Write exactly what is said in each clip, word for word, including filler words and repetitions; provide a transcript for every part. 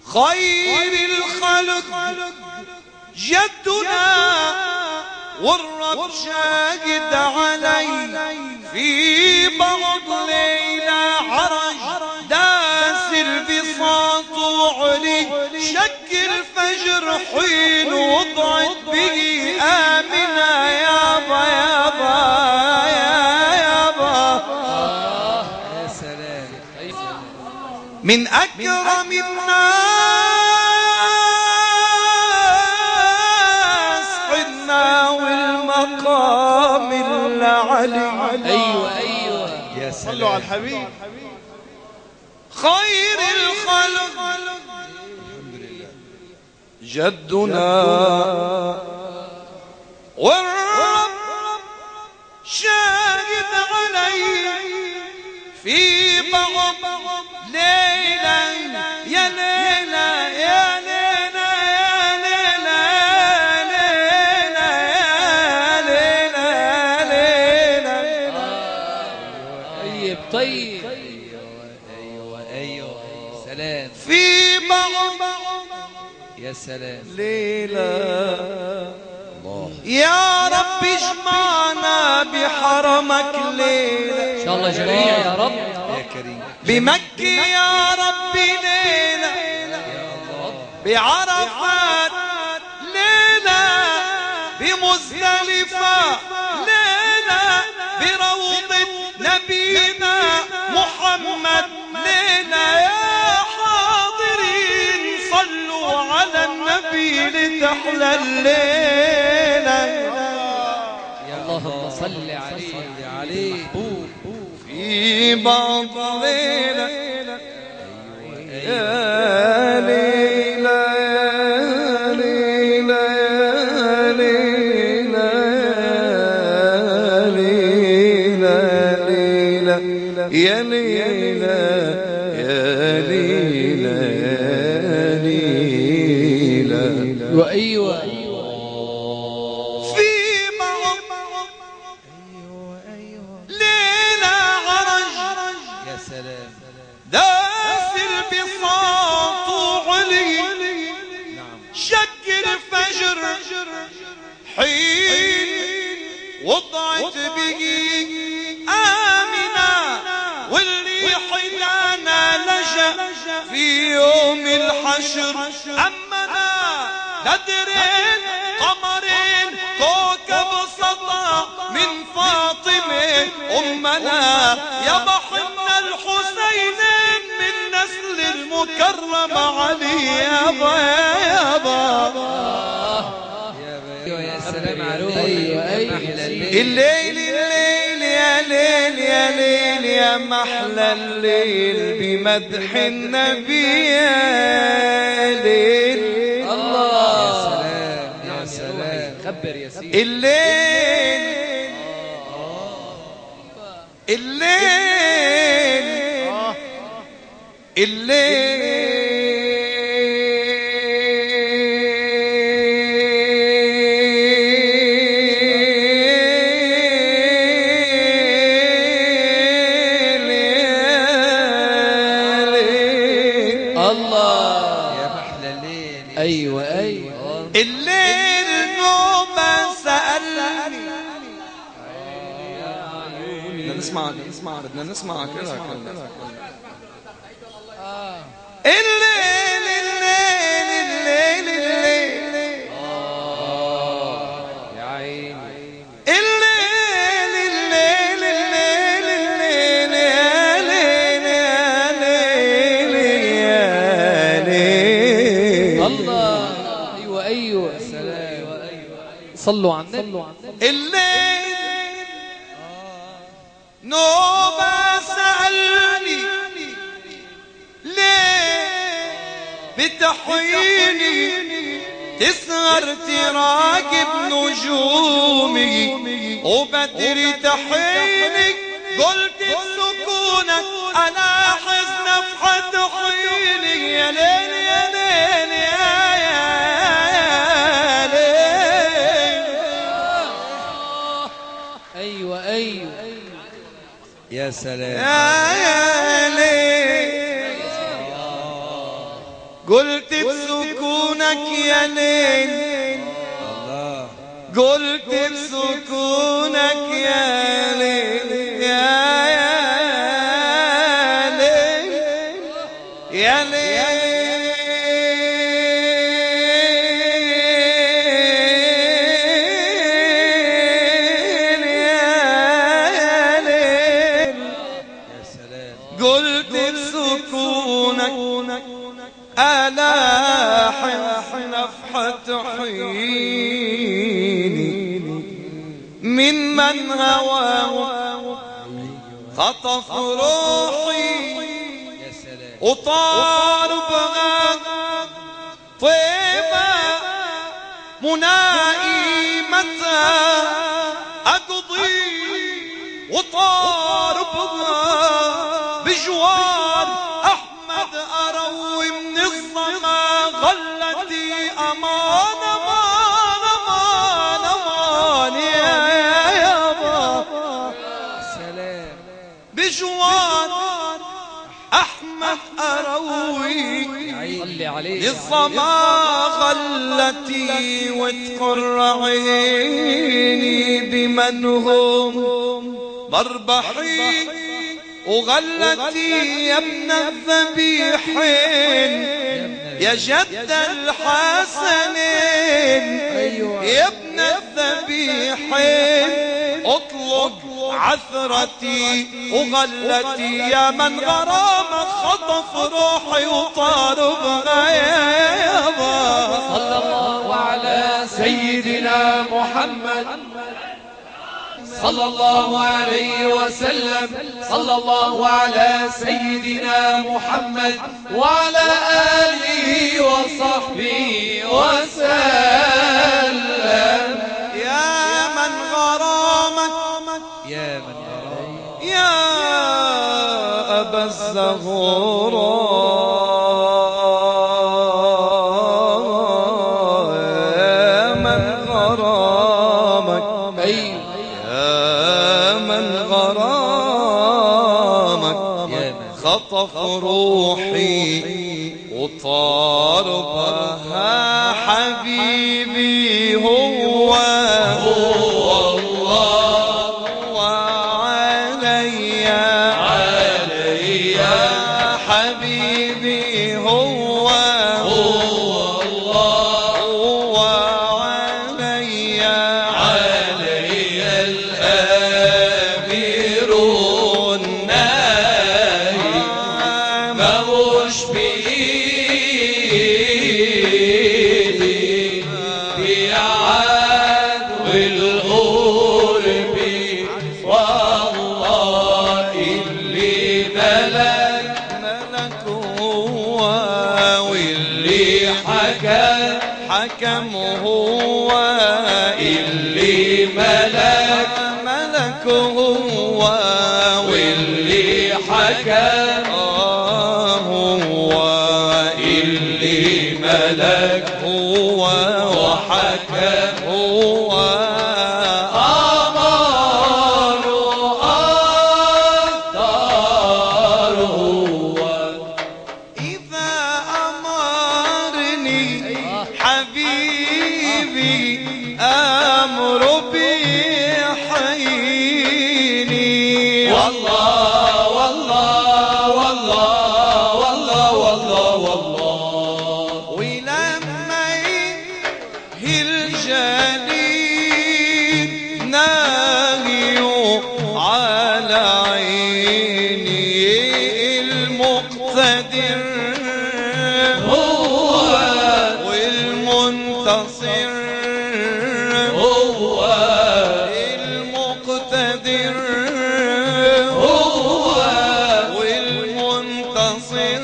خير الخلق جدنا والرب شاهد علي في بعض ليلة عرج داس البساط وعلي شك الفجر حين وضعت به آمنة يابا يابا يابا يا سلام من أكرم الناس حنا والمقام العلي. ايوه ايوه يا سلام صلوا على الحبيب خير الخلق جدنا والرب شاهد علي في بعض ليلة يا ليلة يا ليلة يا ليلة يا ليلة طيب طيب ايوه ايوه ايوه سلام في بعض يا سلام ليلة يا رب اجمعنا بحرمك ليلة ان شاء الله جميع يا رب يا كريم بمكة يا رب ليلة بعرفات ليلة بمزدلفة ليلة بروضة نبينا محمد ليلة يا حاضرين صلوا على النبي لتحلى الليلة اللهم صل عليه عليه في بعض ليلة يا ليلة يا ليلة يا ليلة يا ليلة يا ليلة وايوه داس البساط وعلي شق الفجر حين وضعت به آمنة واللي حلانا لجأ في يوم الحشر أمنا بدرين قمرين كوكب سطع من فاطمة أمنا يا بحنا الحسين من نسل المكرم علي يابا يابا يا سلام عليك ايوه ايوه الليل الليل يا ليل يا ليل يا محلى الليل بمدح النبي يا ليل الله يا سلام يا سلام خبر يا سيدي الليل الليل الليل الله يا محلى الليل ايوه ايوه الليل نوبة سألني بدنا نسمع بدنا نسمع بدنا نسمع كذا الليل الليل الليل الليل يا عيني الليل الليل الليل الليل يا ليل يا ليل يا ليل الله ايوه ايوه سلام صلوا على النبي الليل نوبة سألني ليه بتحييني تسهر تراقب نجومي وبدري تحيني قلت بسكونك أنا أحس نفحة حيني يا ليل يا ليل يا يا ليل ايوه ايوه يا سلام يا ليل قلت بسكونك يا ليل، قلت بسكونك يا ليل يا ليل يا ليل يا ليل، قلت بسكونك ألاح نفحة حيني من من هواه خطف روحي وطار بغاد طيبة منائي متى أقضي وطار بغاد بجوار أحمد أروي من الظما غلتي أمان أمان أمان أمان يا يابا بجوار أحمد أروي للظما غلتي وتقر عيني بمن هم مربحي وغلتي يا ابن الذبيحين يا جد الحسنين يا ابن الذبيحين اطلق عثرتي وغلتي يا من غرام خطف روحي وطار بغيابه. صلى الله على سيدنا محمد صلى الله عليه وسلم، صلى الله على سيدنا محمد وعلى آله وصحبه وسلم. يا من غرامك يا من غرامك يا أبا الزهراء يا من غرامك خطف روحي وطار بها حبيبي هو هو الله وعلي علي حبيبي هو هو الله وعلي علي الأمير مش بإيدي بيعاد والقرب والله اللي ملك ملك هو واللي حكم حكم هو اللي ملك ملك هو واللي حكم ملك هو وحكم هو أمر أقدر هو إذا أمرني حبيبي أمر بحيني والله والله والله والله والله والله الجليل ناهي على عيني المقتدر هو والمنتصر هو المقتدر هو والمنتصر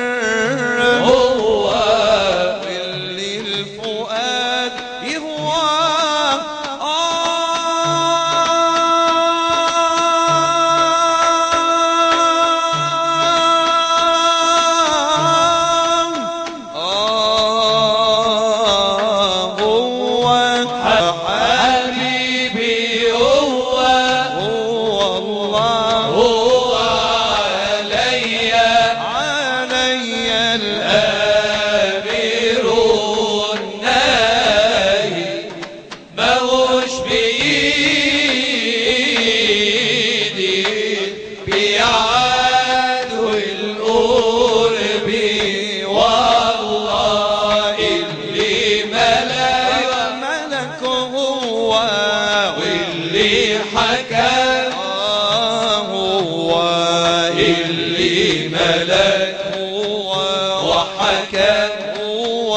هو واللي الفؤاد يهوى حبيبي هو هو الله هو علي علي الآن ضحك هو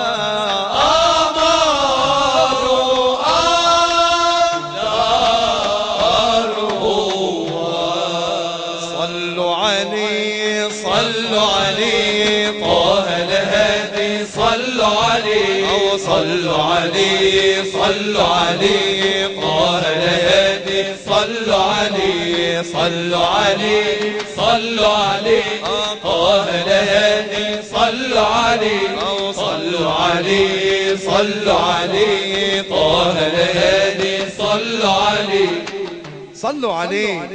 صلوا عليه طه الهادي صلوا عليه أو صلوا عليه صلوا عليه طه الهادي صلوا عليه صلوا عليه صلوا عليه طه الهادي صلوا عليه أو صلوا عليه صلوا عليه طه الهادي صلوا عليه صلوا عليه.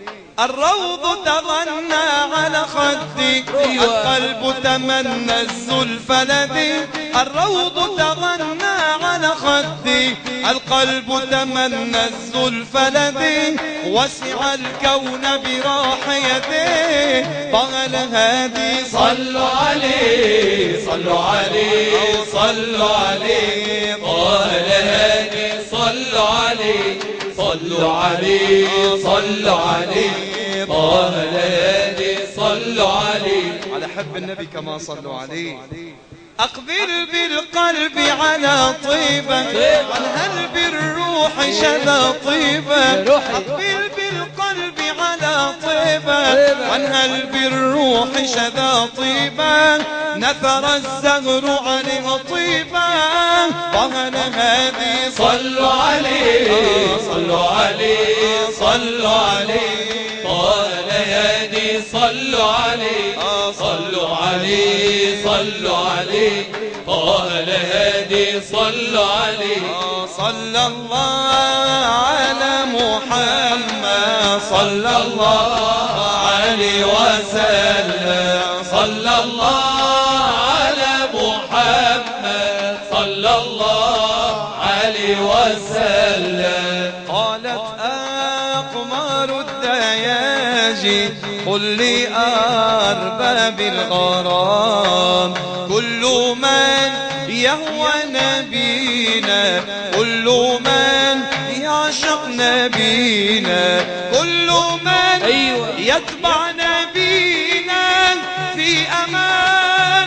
الروض تغنى على خدي القلب تمنى الزلف لدي الروض تغنى على خدي القلب تمنى الزلف لدي وسع الكون براح يديه طه الهادي صلوا عليه صلوا عليه صلوا عليه طه الهادي صلوا عليه صلوا عليه صلوا عليه طه الهادي صلوا عليه على حب النبي كما صلوا عليه. أقبل بالقلب على طيبة وانهل بالروح شذا طيبة أقبل بالقلب على طيبة وانهل بالروح شذا طيبة نثر الزهر عليه طيبة طه الهادي صلوا عليه صلوا عليه صلوا عليه طه الهادي صلوا عليه صلوا عليه صلوا عليه طه الهادي صلوا عليه صلى الله على محمد صلى الله عليه وسلم صلى الله على محمد صلى الله عليه وسلم. قالت أقمار الدياجي قل لأرباب الغرام كل من يهوى نبينا كل من يعشق نبينا كل من يتبع نبينا في أمان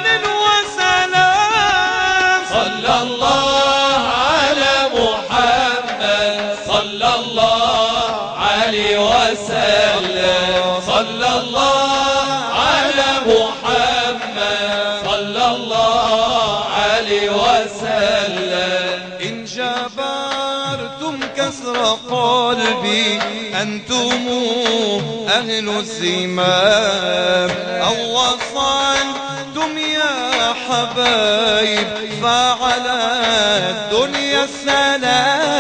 وسلام صلى الله على محمد صلى الله عليه وسلم صلى الله على محمد صلى الله عليه وسلم. إن جبرتم كسر قلبي أنتم أهل الزمام أو وصلتم يا حبايب فعلى الدنيا السلام